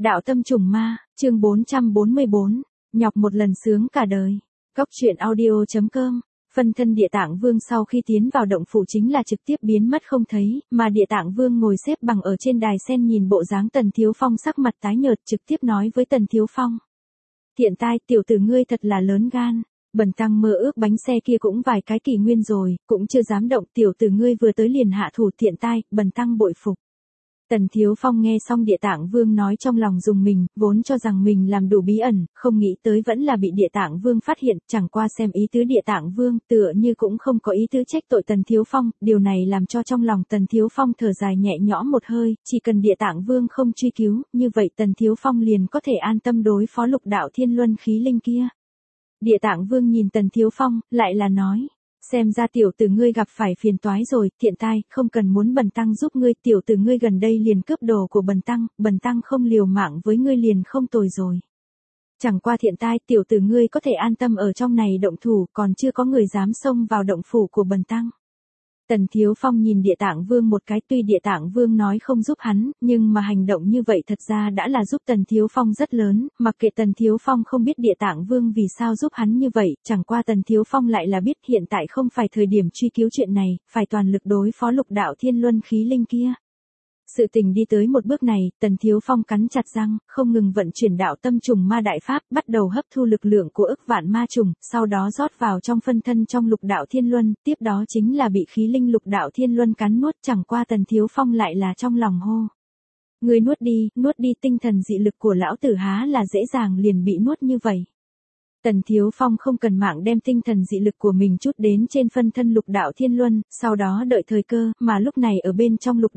Đạo tâm trùng ma, chương 444, nhọc một lần sướng cả đời. Cóc truyện audio.com. Phân thân Địa Tạng Vương sau khi tiến vào động phủ chính là trực tiếp biến mất không thấy, mà Địa Tạng Vương ngồi xếp bằng ở trên đài sen nhìn bộ dáng Tần Thiếu Phong sắc mặt tái nhợt trực tiếp nói với Tần Thiếu Phong. Thiện tai, tiểu tử ngươi thật là lớn gan. Bần tăng mơ ước bánh xe kia cũng vài cái kỷ nguyên rồi, cũng chưa dám động, tiểu tử ngươi vừa tới liền hạ thủ, thiện tai, bần tăng bội phục. Tần Thiếu Phong nghe xong Địa Tạng Vương nói trong lòng rùng mình, vốn cho rằng mình làm đủ bí ẩn, không nghĩ tới vẫn là bị Địa Tạng Vương phát hiện, chẳng qua xem ý tứ Địa Tạng Vương tựa như cũng không có ý tứ trách tội Tần Thiếu Phong, điều này làm cho trong lòng Tần Thiếu Phong thở dài nhẹ nhõm một hơi, chỉ cần Địa Tạng Vương không truy cứu, như vậy Tần Thiếu Phong liền có thể an tâm đối phó Lục Đạo Thiên Luân khí linh kia. Địa Tạng Vương nhìn Tần Thiếu Phong, lại là nói. Xem ra tiểu tử ngươi gặp phải phiền toái rồi, thiện tai, không cần muốn bần tăng giúp ngươi, tiểu tử ngươi gần đây liền cướp đồ của bần tăng không liều mạng với ngươi liền không tồi rồi. Chẳng qua thiện tai, tiểu tử ngươi có thể an tâm ở trong này động thủ, còn chưa có người dám xông vào động phủ của bần tăng. Tần Thiếu Phong nhìn Địa Tạng Vương một cái, tuy Địa Tạng Vương nói không giúp hắn, nhưng mà hành động như vậy thật ra đã là giúp Tần Thiếu Phong rất lớn, mặc kệ Tần Thiếu Phong không biết Địa Tạng Vương vì sao giúp hắn như vậy, chẳng qua Tần Thiếu Phong lại là biết hiện tại không phải thời điểm truy cứu chuyện này, phải toàn lực đối phó Lục Đạo Thiên Luân khí linh kia. Sự tình đi tới một bước này, Tần Thiếu Phong cắn chặt răng, không ngừng vận chuyển đạo tâm trùng ma đại pháp, bắt đầu hấp thu lực lượng của ức vạn ma trùng, sau đó rót vào trong phân thân trong Lục Đạo Thiên Luân, tiếp đó chính là bị khí linh Lục Đạo Thiên Luân cắn nuốt, chẳng qua Tần Thiếu Phong lại là trong lòng hô. Ngươi nuốt đi, tinh thần dị lực của lão tử há là dễ dàng liền bị nuốt như vậy. Tần Thiếu Phong không cần mạng đem tinh thần dị lực của mình chút đến trên phân thân Lục Đạo Thiên Luân, sau đó đợi thời cơ, mà lúc này ở bên trong Lục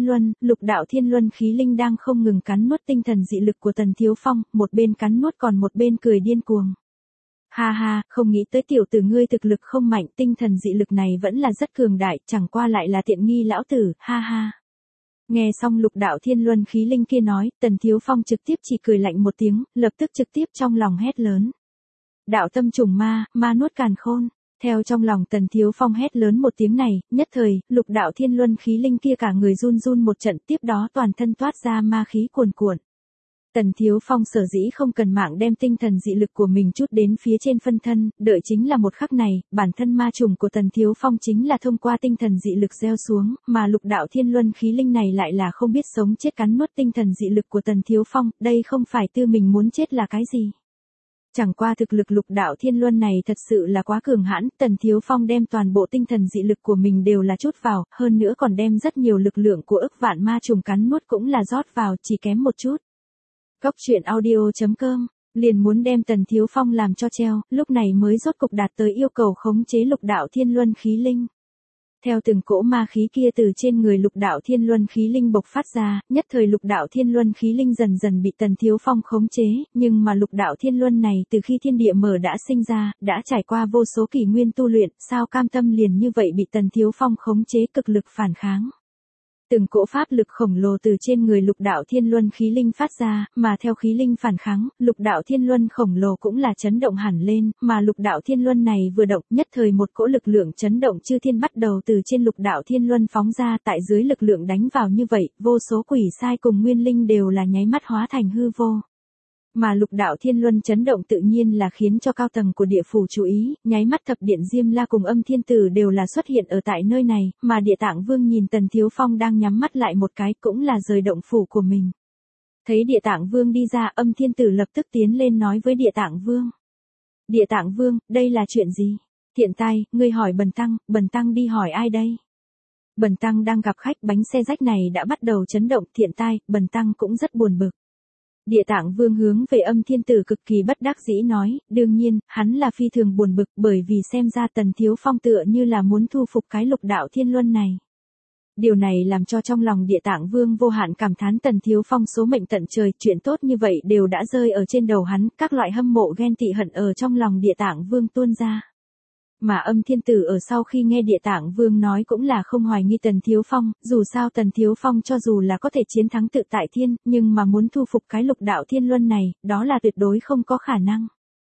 Đạo Thiên Luân khí linh đang không ngừng cắn nuốt tinh thần dị lực của Tần Thiếu Phong, một bên cắn nuốt còn một bên cười điên cuồng. Ha ha, không nghĩ tới tiểu tử ngươi thực lực không mạnh, tinh thần dị lực này vẫn là rất cường đại, chẳng qua lại là tiện nghi lão tử, ha ha. Nghe xong Lục Đạo Thiên Luân khí linh kia nói, Tần Thiếu Phong trực tiếp chỉ cười lạnh một tiếng, lập tức trực tiếp trong lòng hét lớn. Đạo tâm trùng ma, ma nuốt càn khôn. Theo trong lòng Tần Thiếu Phong hét lớn một tiếng này, nhất thời, Lục Đạo Thiên Luân khí linh kia cả người run run một trận, tiếp đó toàn thân toát ra ma khí cuồn cuộn. Tần Thiếu Phong sở dĩ không cần mạng đem tinh thần dị lực của mình chút đến phía trên phân thân, đợi chính là một khắc này, bản thân ma trùng của Tần Thiếu Phong chính là thông qua tinh thần dị lực gieo xuống, mà Lục Đạo Thiên Luân khí linh này lại là không biết sống chết cắn nuốt tinh thần dị lực của Tần Thiếu Phong, đây không phải tư mình muốn chết là cái gì. Chẳng qua thực lực Lục Đạo Thiên Luân này thật sự là quá cường hãn, Tần Thiếu Phong đem toàn bộ tinh thần dị lực của mình đều là chút vào, hơn nữa còn đem rất nhiều lực lượng của ức vạn ma trùng cắn nuốt cũng là rót vào, chỉ kém một chút. Cóc truyện audio.com, liền muốn đem Tần Thiếu Phong làm cho treo, lúc này mới rốt cục đạt tới yêu cầu khống chế Lục Đạo Thiên Luân khí linh. Theo từng cỗ ma khí kia từ trên người Lục Đạo Thiên Luân khí linh bộc phát ra, nhất thời Lục Đạo Thiên Luân khí linh dần dần bị Tần Thiếu Phong khống chế, nhưng mà Lục Đạo Thiên Luân này từ khi thiên địa mở đã sinh ra, đã trải qua vô số kỷ nguyên tu luyện, sao cam tâm liền như vậy bị Tần Thiếu Phong khống chế cực lực phản kháng. Từng cỗ pháp lực khổng lồ từ trên người Lục Đạo Thiên Luân khí linh phát ra, mà theo khí linh phản kháng, Lục Đạo Thiên Luân khổng lồ cũng là chấn động hẳn lên, mà Lục Đạo Thiên Luân này vừa động, nhất thời một cỗ lực lượng chấn động chư thiên bắt đầu từ trên Lục Đạo Thiên Luân phóng ra, tại dưới lực lượng đánh vào như vậy, vô số quỷ sai cùng nguyên linh đều là nháy mắt hóa thành hư vô. Mà Lục Đạo Thiên Luân chấn động tự nhiên là khiến cho cao tầng của địa phủ chú ý, nháy mắt Thập Điện Diêm La cùng Âm Thiên Tử đều là xuất hiện ở tại nơi này, mà Địa Tạng Vương nhìn Tần Thiếu Phong đang nhắm mắt lại một cái cũng là rời động phủ của mình. Thấy Địa Tạng Vương đi ra, Âm Thiên Tử lập tức tiến lên nói với Địa Tạng Vương. Địa Tạng Vương, đây là chuyện gì? Thiện tai, ngươi hỏi bần tăng đi hỏi ai đây? Bần tăng đang gặp khách, bánh xe rách này đã bắt đầu chấn động, thiện tai, bần tăng cũng rất buồn bực. Địa Tạng Vương hướng về Âm Thiên Tử cực kỳ bất đắc dĩ nói, đương nhiên, hắn là phi thường buồn bực bởi vì xem ra Tần Thiếu Phong tựa như là muốn thu phục cái Lục Đạo Thiên Luân này. Điều này làm cho trong lòng Địa Tạng Vương vô hạn cảm thán Tần Thiếu Phong số mệnh tận trời, chuyện tốt như vậy đều đã rơi ở trên đầu hắn, các loại hâm mộ ghen tị hận ở trong lòng Địa Tạng Vương tuôn ra. Mà Âm Thiên Tử ở sau khi nghe Địa Tạng Vương nói cũng là không hoài nghi Tần Thiếu Phong, dù sao Tần Thiếu Phong cho dù là có thể chiến thắng tự tại thiên, nhưng mà muốn thu phục cái Lục Đạo Thiên Luân này, đó là tuyệt đối không có khả năng.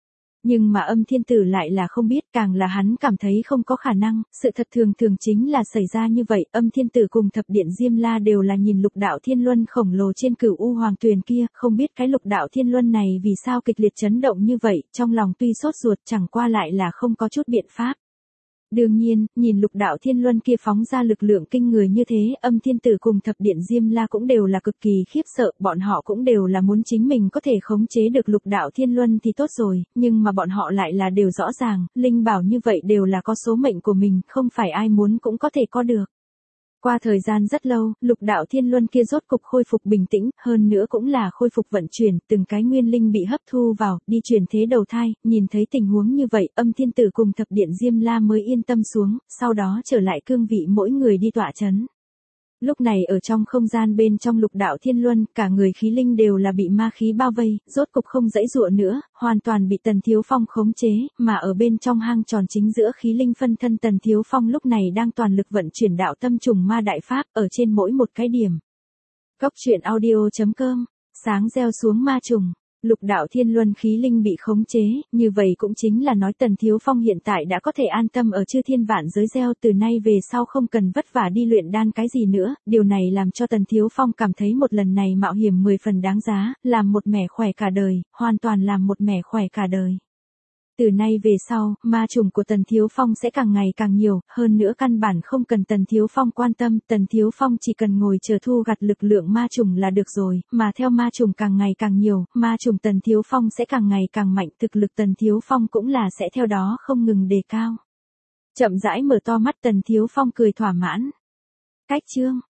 Nhưng mà Âm Thiên Tử lại là không biết, càng là hắn cảm thấy không có khả năng, sự thật thường thường chính là xảy ra như vậy. Âm Thiên Tử cùng Thập Điện Diêm La đều là nhìn Lục Đạo Thiên Luân khổng lồ trên Cửu U Hoàng Tuyền kia, không biết cái Lục Đạo Thiên Luân này vì sao kịch liệt chấn động như vậy, trong lòng tuy sốt ruột chẳng qua lại là không có chút biện pháp. Đương nhiên, nhìn Lục Đạo Thiên Luân kia phóng ra lực lượng kinh người như thế, Âm Thiên Tử cùng Thập Điện Diêm La cũng đều là cực kỳ khiếp sợ, bọn họ cũng đều là muốn chính mình có thể khống chế được Lục Đạo Thiên Luân thì tốt rồi, nhưng mà bọn họ lại là đều rõ ràng, linh bảo như vậy đều là có số mệnh của mình, không phải ai muốn cũng có thể có được. Qua thời gian rất lâu, Lục Đạo Thiên Luân kia rốt cục khôi phục bình tĩnh, hơn nữa cũng là khôi phục vận chuyển, từng cái nguyên linh bị hấp thu vào, đi chuyển thế đầu thai, nhìn thấy tình huống như vậy, Âm Thiên Tử cùng Thập Điện Diêm La mới yên tâm xuống, sau đó trở lại cương vị mỗi người đi tọa chấn. Lúc này ở trong không gian bên trong Lục Đạo Thiên Luân, cả người khí linh đều là bị ma khí bao vây, rốt cục không giãy giụa nữa, hoàn toàn bị Tần Thiếu Phong khống chế, mà ở bên trong hang tròn chính giữa khí linh phân thân Tần Thiếu Phong lúc này đang toàn lực vận chuyển đạo tâm trùng ma đại pháp, ở trên mỗi một cái điểm. Cốc truyện audio.com, sáng gieo xuống ma trùng. Lục Đạo Thiên Luân khí linh bị khống chế, như vậy cũng chính là nói Tần Thiếu Phong hiện tại đã có thể an tâm ở chư thiên vạn giới gieo, từ nay về sau không cần vất vả đi luyện đan cái gì nữa, điều này làm cho Tần Thiếu Phong cảm thấy một lần này mạo hiểm 10 phần đáng giá, làm một mẻ khỏe cả đời, hoàn toàn làm một mẻ khỏe cả đời. Từ nay về sau, ma trùng của Tần Thiếu Phong sẽ càng ngày càng nhiều, hơn nữa căn bản không cần Tần Thiếu Phong quan tâm, Tần Thiếu Phong chỉ cần ngồi chờ thu gặt lực lượng ma trùng là được rồi, mà theo ma trùng càng ngày càng nhiều, ma trùng Tần Thiếu Phong sẽ càng ngày càng mạnh, thực lực Tần Thiếu Phong cũng là sẽ theo đó không ngừng đề cao. Chậm rãi mở to mắt Tần Thiếu Phong cười thỏa mãn. Cách chương